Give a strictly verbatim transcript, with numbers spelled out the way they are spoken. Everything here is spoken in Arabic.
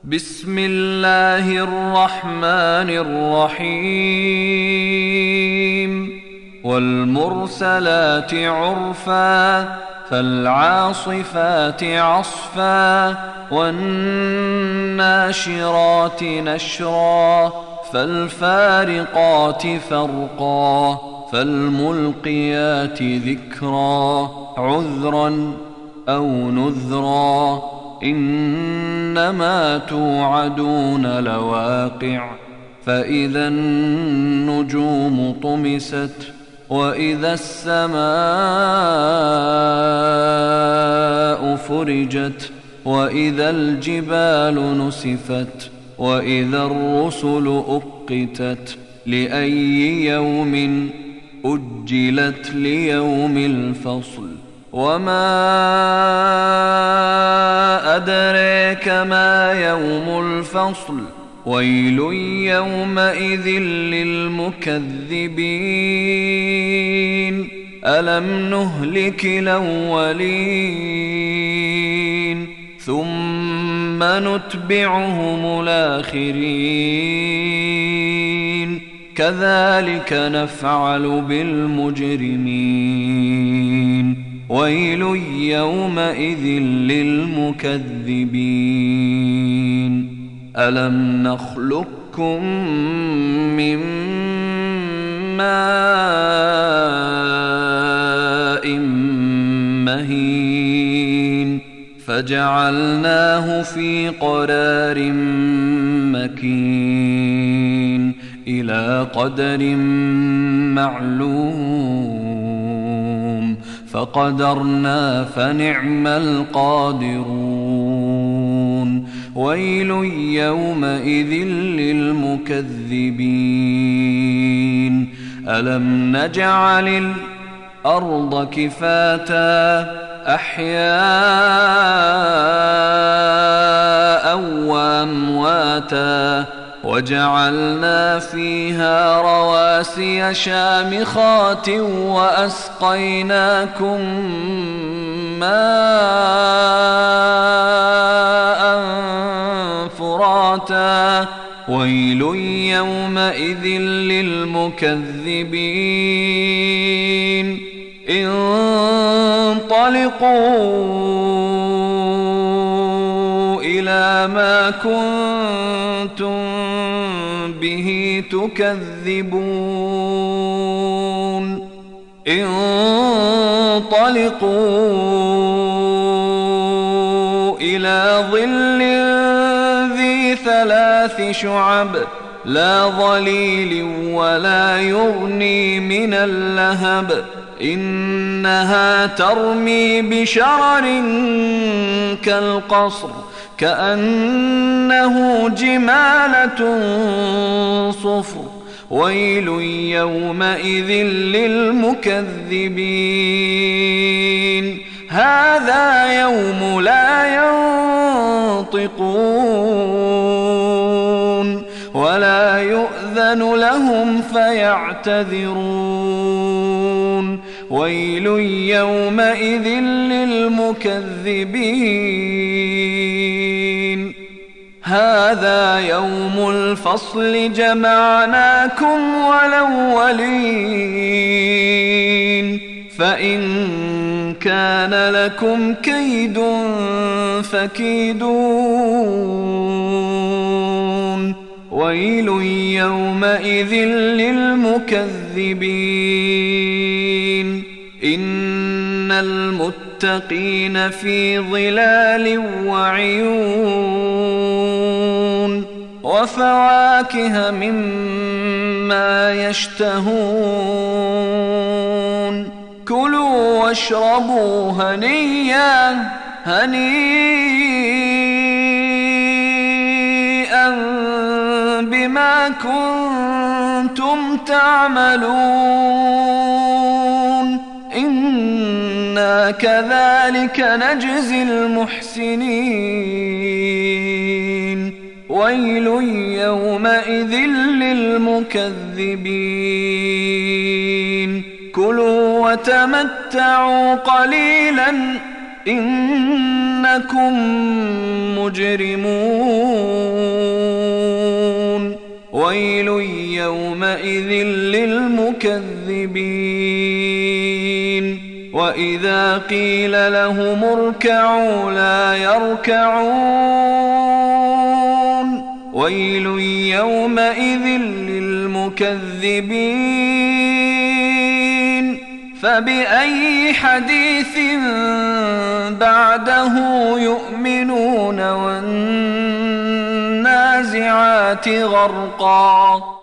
بسم الله الرحمن الرحيم والمرسلات عرفا فالعاصفات عصفا والناشرات نشرا فالفارقات فرقا فالملقيات ذكرا عذرا أو نذرا إنما توعدون لواقع فإذا النجوم طمست وإذا السماء فرجت وإذا الجبال نسفت وإذا الرسل أقتت لأي يوم أجلت ليوم الفصل وما أدريك ما يوم الفصل ويل يومئذ للمكذبين ألم نهلك الأولين ثم نتبعهم الآخرين كذلك نفعل بالمجرمين ويل يومئذ للمكذبين ألم نخلقكم من ماء مهين فجعلناه في قرار مكين إلى قدر معلوم فقدرنا فنعم القادرون ويل يومئذ للمكذبين ألم نجعل الأرض كفاتا أحياء وأمواتا وجعلنا فيها رواسي شامخات وأسقيناكم ماء فراتا ويل يومئذ للمكذبين انطلقوا إلى ما كنتم به تكذبون انطلقوا إلى ظل ذي ثلاث شعب لا ظليل ولا يغني من اللهب إنها ترمي بشرر كالقصر كأنه جمالة صفر ويل يومئذ للمكذبين هذا يوم لا ينطقون ولا يؤذن لهم فيعتذرون ويل يومئذ للمكذبين هذا يوم الفصل جمعناكم والأولين فإن كان لكم كيد فكيدون ويل يومئذ للمكذبين إن المتقين في ظلال وعيون وفواكه مما يشتهون كلوا واشربوا هنيئا هنيئا بما كنتم تعملون إنا كذلك نجزي المحسنين ويل يومئذ للمكذبين كلوا وتمتعوا قليلا إنكم مجرمون. للمكذبين وإذا قيل لهم اركعوا لا يركعون ويل يومئذ للمكذبين فبأي حديث بعده يؤمنون والنازعات غرقا